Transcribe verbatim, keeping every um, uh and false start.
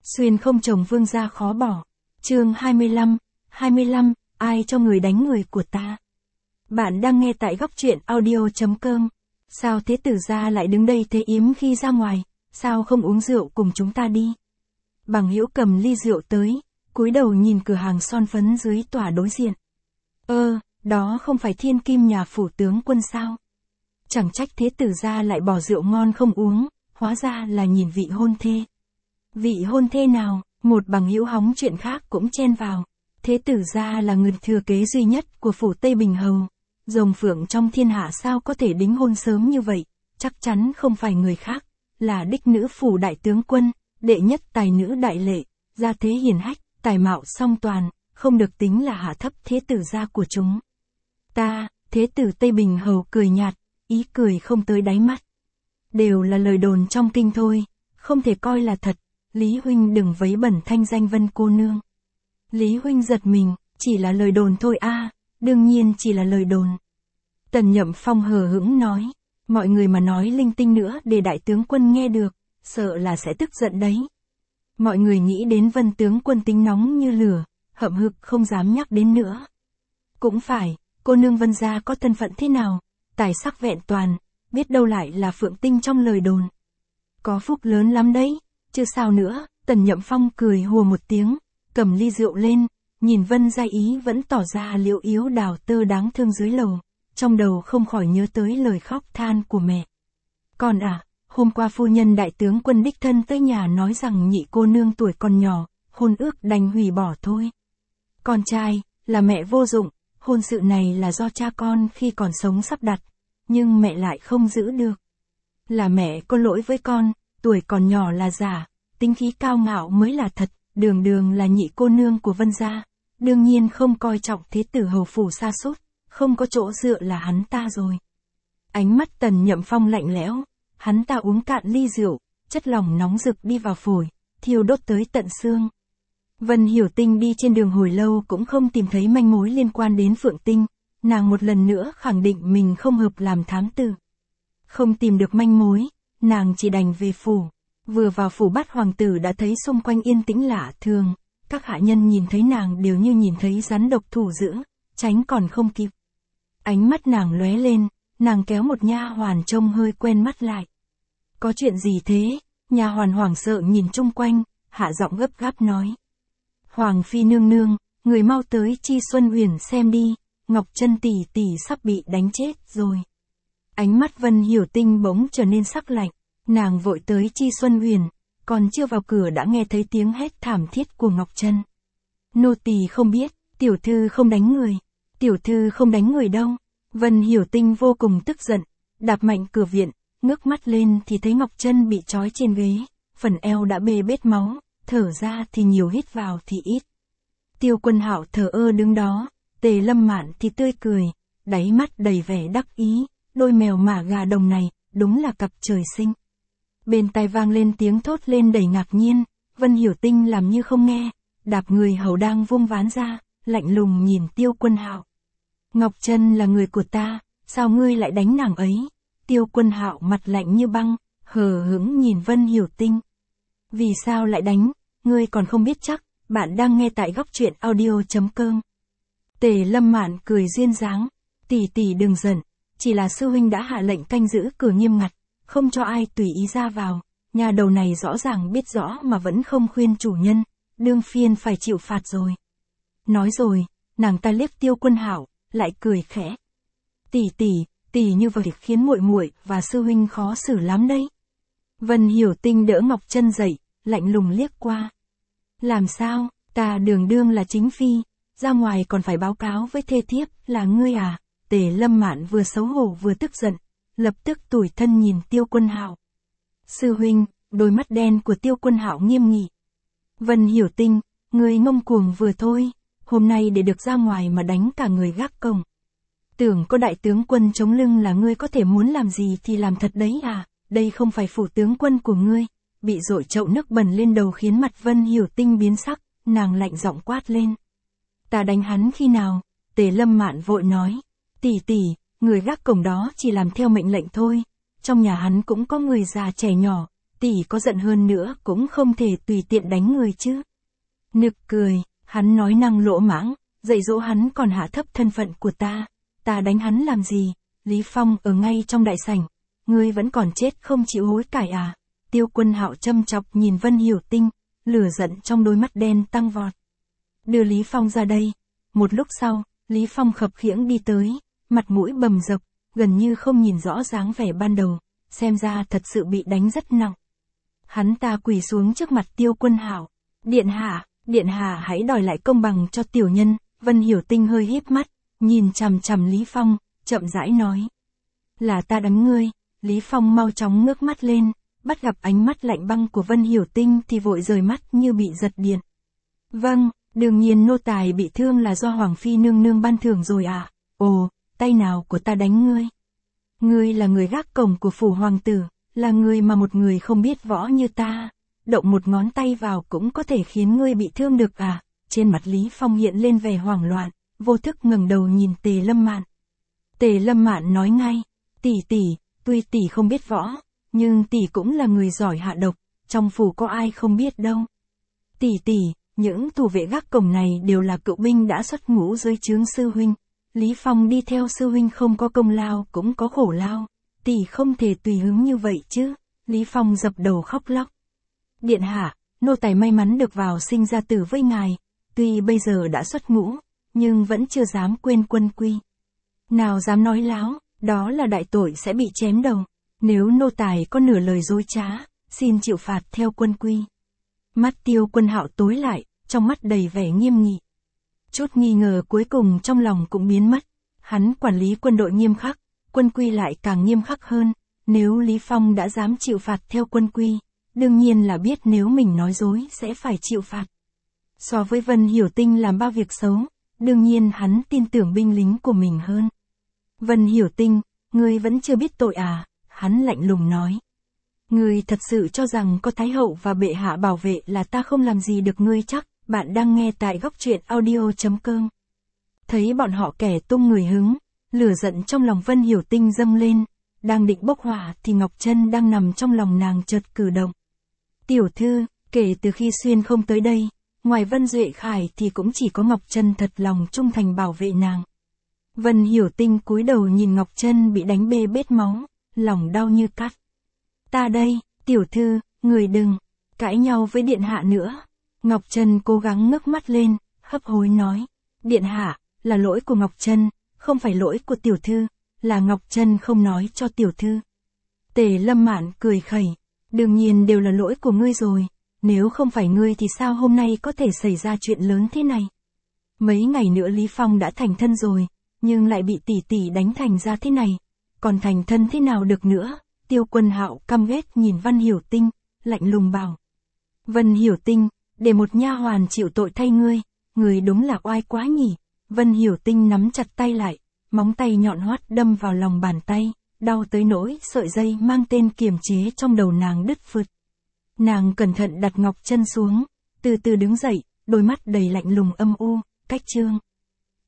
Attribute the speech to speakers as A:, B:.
A: Xuyên không chồng vương gia khó bỏ. Chương hai mươi lăm, hai mươi lăm, ai cho người đánh người của ta? Bạn đang nghe tại góc truyện audio chấm com. Sao thế tử gia lại đứng đây thế yếm khi ra ngoài, sao không uống rượu cùng chúng ta đi? Bằng Hữu cầm ly rượu tới, cúi đầu nhìn cửa hàng son phấn dưới tòa đối diện. Ơ, đó không phải thiên kim nhà phủ tướng quân sao? Chẳng trách thế tử gia lại bỏ rượu ngon không uống, hóa ra là nhìn vị hôn thê. Vị hôn thê nào? Một bằng hữu hóng chuyện khác cũng chen vào. Thế tử gia là người thừa kế duy nhất của phủ Tây Bình Hầu. Rồng phượng trong thiên hạ sao có thể đính hôn sớm như vậy, chắc chắn không phải người khác, là đích nữ phủ đại tướng quân, đệ nhất tài nữ đại lệ, gia thế hiền hách, tài mạo song toàn, không được tính là hạ thấp thế tử gia của chúng. Ta, thế tử Tây Bình Hầu cười nhạt, ý cười không tới đáy mắt. Đều là lời đồn trong kinh thôi, không thể coi là thật, Lý huynh đừng vấy bẩn thanh danh Vân cô nương. Lý huynh giật mình, chỉ là lời đồn thôi a, à, đương nhiên chỉ là lời đồn. Tần Nhậm Phong hờ hững nói, mọi người mà nói linh tinh nữa để đại tướng quân nghe được, sợ là sẽ tức giận đấy. Mọi người nghĩ đến Vân tướng quân tính nóng như lửa, hậm hực không dám nhắc đến nữa. Cũng phải, cô nương Vân gia có thân phận thế nào, tài sắc vẹn toàn, biết đâu lại là phượng tinh trong lời đồn. Có phúc lớn lắm đấy, chứ sao nữa. Tần Nhậm Phong cười hùa một tiếng, cầm ly rượu lên, nhìn Vân gia ý vẫn tỏ ra liễu yếu đào tơ đáng thương dưới lầu, trong đầu không khỏi nhớ tới lời khóc than của mẹ. Còn à, hôm qua phu nhân đại tướng quân đích thân tới nhà nói rằng nhị cô nương tuổi còn nhỏ, hôn ước đành hủy bỏ thôi. Con trai, là mẹ vô dụng, hôn sự này là do cha con khi còn sống sắp đặt, nhưng mẹ lại không giữ được. Là mẹ có lỗi với con, tuổi còn nhỏ là giả, tính khí cao ngạo mới là thật, đường đường là nhị cô nương của Vân gia, đương nhiên không coi trọng thế tử hầu phủ sa sút, không có chỗ dựa là hắn ta rồi. Ánh mắt Tần Nhậm Phong lạnh lẽo, hắn ta uống cạn ly rượu, chất lỏng nóng rực đi vào phổi, thiêu đốt tới tận xương. Vân Hiểu Tinh đi trên đường hồi lâu cũng không tìm thấy manh mối liên quan đến Phượng Tinh, nàng một lần nữa khẳng định mình không hợp làm thám tử. Không tìm được manh mối, nàng chỉ đành về phủ. Vừa vào phủ Bát hoàng tử đã thấy xung quanh yên tĩnh lạ thường, các hạ nhân nhìn thấy nàng đều như nhìn thấy rắn độc thủ dữ, tránh còn không kịp. Ánh mắt nàng lóe lên, nàng kéo một nha hoàn trông hơi quen mắt lại. Có chuyện gì thế? Nha hoàn hoảng sợ nhìn chung quanh, hạ giọng gấp gáp nói. Hoàng phi nương nương, người mau tới Chi Xuân Huyền xem đi, Ngọc Trân tỷ tỷ sắp bị đánh chết rồi. Ánh mắt Vân Hiểu Tinh bỗng trở nên sắc lạnh, nàng vội tới Chi Xuân Huyền, còn chưa vào cửa đã nghe thấy tiếng hét thảm thiết của Ngọc Trân. Nô tỳ không biết, tiểu thư không đánh người, tiểu thư không đánh người đâu. Vân Hiểu Tinh vô cùng tức giận, đạp mạnh cửa viện, ngước mắt lên thì thấy Ngọc Trân bị trói trên ghế, phần eo đã bê bết máu, thở ra thì nhiều hít vào thì ít. Tiêu Quân Hạo thờ ơ đứng đó, Tề Lâm Mạn thì tươi cười, đáy mắt đầy vẻ đắc ý, đôi mèo mả gà đồng này, đúng là cặp trời sinh. Bên tai vang lên tiếng thốt lên đầy ngạc nhiên, Vân Hiểu Tinh làm như không nghe, đạp người hầu đang vung ván ra, lạnh lùng nhìn Tiêu Quân Hạo. Ngọc Trân là người của ta, sao ngươi lại đánh nàng ấy? Tiêu Quân Hạo mặt lạnh như băng, hờ hững nhìn Vân Hiểu Tinh. Vì sao lại đánh, ngươi còn không biết chắc, bạn đang nghe tại góc truyện audio chấm com. Tề Lâm Mạn cười duyên dáng, tỷ tỷ đừng giận, chỉ là sư huynh đã hạ lệnh canh giữ cửa nghiêm ngặt, không cho ai tùy ý ra vào, nhà đầu này rõ ràng biết rõ mà vẫn không khuyên chủ nhân, đương phiên phải chịu phạt rồi. Nói rồi, nàng ta liếc Tiêu Quân Hạo, lại cười khẽ. Tỷ tỷ, tỷ như vậy khiến muội muội và sư huynh khó xử lắm đấy. Vân Hiểu Tinh đỡ Ngọc Trân dậy, lạnh lùng liếc qua. Làm sao, ta đường đương là chính phi, ra ngoài còn phải báo cáo với thê thiếp là ngươi à? Tề Lâm Mạn vừa xấu hổ vừa tức giận, lập tức tủi thân nhìn Tiêu Quân Hạo. Sư huynh, đôi mắt đen của Tiêu Quân Hạo nghiêm nghị. Vân Hiểu Tinh, ngươi ngông cuồng vừa thôi, hôm nay để được ra ngoài mà đánh cả người gác cổng. Tưởng có đại tướng quân chống lưng là ngươi có thể muốn làm gì thì làm thật đấy à, đây không phải phủ tướng quân của ngươi. Bị dội chậu nước bẩn lên đầu khiến mặt Vân Hiểu Tinh biến sắc, nàng lạnh giọng quát lên. Ta đánh hắn khi nào? Tề Lâm Mạn vội nói. Tỷ tỷ, người gác cổng đó chỉ làm theo mệnh lệnh thôi, trong nhà hắn cũng có người già trẻ nhỏ, tỷ có giận hơn nữa cũng không thể tùy tiện đánh người chứ. Nực cười, hắn nói năng lỗ mãng, dạy dỗ hắn còn hạ thấp thân phận của ta, ta đánh hắn làm gì? Lý Phong ở ngay trong đại sảnh, ngươi vẫn còn chết không chịu hối cải à? Tiêu Quân Hạo châm chọc nhìn Vân Hiểu Tinh, lửa giận trong đôi mắt đen tăng vọt. Đưa Lý Phong ra đây. Một lúc sau, Lý Phong khập khiễng đi tới, mặt mũi bầm dập, gần như không nhìn rõ dáng vẻ ban đầu, xem ra thật sự bị đánh rất nặng. Hắn ta quỳ xuống trước mặt Tiêu Quân Hạo, điện hạ, điện hạ hãy đòi lại công bằng cho tiểu nhân. Vân Hiểu Tinh hơi híp mắt, nhìn chằm chằm Lý Phong, chậm rãi nói. Là ta đánh ngươi. Lý Phong mau chóng ngước mắt lên, bắt gặp ánh mắt lạnh băng của Vân Hiểu Tinh thì vội rời mắt như bị giật điện. Vâng, đương nhiên nô tài bị thương là do Hoàng Phi nương nương ban thưởng rồi à. Ồ, tay nào của ta đánh ngươi? Ngươi là người gác cổng của phủ hoàng tử, là người mà một người không biết võ như ta, động một ngón tay vào cũng có thể khiến ngươi bị thương được à? Trên mặt Lý Phong hiện lên vẻ hoảng loạn, vô thức ngẩng đầu nhìn Tề Lâm Mạn. Tề Lâm Mạn nói ngay, tỷ tỷ, tuy tỷ không biết võ, nhưng tỷ cũng là người giỏi hạ độc, trong phủ có ai không biết đâu. Tỷ tỷ, những thủ vệ gác cổng này đều là cựu binh đã xuất ngũ dưới trướng sư huynh. Lý Phong đi theo sư huynh không có công lao cũng có khổ lao, tỷ không thể tùy hứng như vậy chứ. Lý Phong dập đầu khóc lóc. Điện hạ, nô tài may mắn được vào sinh ra tử với ngài, tuy bây giờ đã xuất ngũ, nhưng vẫn chưa dám quên quân quy. Nào dám nói láo, đó là đại tội sẽ bị chém đầu. Nếu nô tài có nửa lời dối trá, xin chịu phạt theo quân quy. Mắt Tiêu Quân Hạo tối lại, trong mắt đầy vẻ nghiêm nghị. Chút nghi ngờ cuối cùng trong lòng cũng biến mất. Hắn quản lý quân đội nghiêm khắc, quân quy lại càng nghiêm khắc hơn. Nếu Lý Phong đã dám chịu phạt theo quân quy, đương nhiên là biết nếu mình nói dối sẽ phải chịu phạt. So với Vân Hiểu Tinh làm bao việc xấu, đương nhiên hắn tin tưởng binh lính của mình hơn. Vân Hiểu Tinh, ngươi vẫn chưa biết tội à? Hắn lạnh lùng nói. Ngươi thật sự cho rằng có Thái Hậu và bệ hạ bảo vệ là ta không làm gì được ngươi chắc? Bạn đang nghe tại góc truyện audio chấm com. Thấy bọn họ kẻ tung người hứng, lửa giận trong lòng Vân Hiểu Tinh dâng lên, đang định bốc hỏa thì Ngọc Trân đang nằm trong lòng nàng chợt cử động. Tiểu thư, kể từ khi Xuyên không tới đây, ngoài Vân Duệ Khải thì cũng chỉ có Ngọc Trân thật lòng trung thành bảo vệ nàng. Vân Hiểu Tinh cúi đầu nhìn Ngọc Trân bị đánh bê bết máu, lòng đau như cắt. Ta đây, tiểu thư, người đừng cãi nhau với điện hạ nữa. Ngọc Trân cố gắng ngước mắt lên, hấp hối nói. Điện hạ, là lỗi của Ngọc Trân, không phải lỗi của tiểu thư, là Ngọc Trân không nói cho tiểu thư. Tề Lâm Mạn cười khẩy. Đương nhiên đều là lỗi của ngươi rồi, nếu không phải ngươi thì sao hôm nay có thể xảy ra chuyện lớn thế này. Mấy ngày nữa Lý Phong đã thành thân rồi, nhưng lại bị tỷ tỷ đánh thành ra thế này, còn thành thân thế nào được nữa. Tiêu Quân Hạo căm ghét nhìn Vân Hiểu Tinh, lạnh lùng bảo. Vân Hiểu Tinh, để một nha hoàn chịu tội thay ngươi, ngươi đúng là oai quá nhỉ. Vân Hiểu Tinh nắm chặt tay lại, móng tay nhọn hoắt đâm vào lòng bàn tay, đau tới nỗi sợi dây mang tên kiềm chế trong đầu nàng đứt phượt. Nàng cẩn thận đặt Ngọc Trân xuống, từ từ đứng dậy, đôi mắt đầy lạnh lùng âm u, cách chương.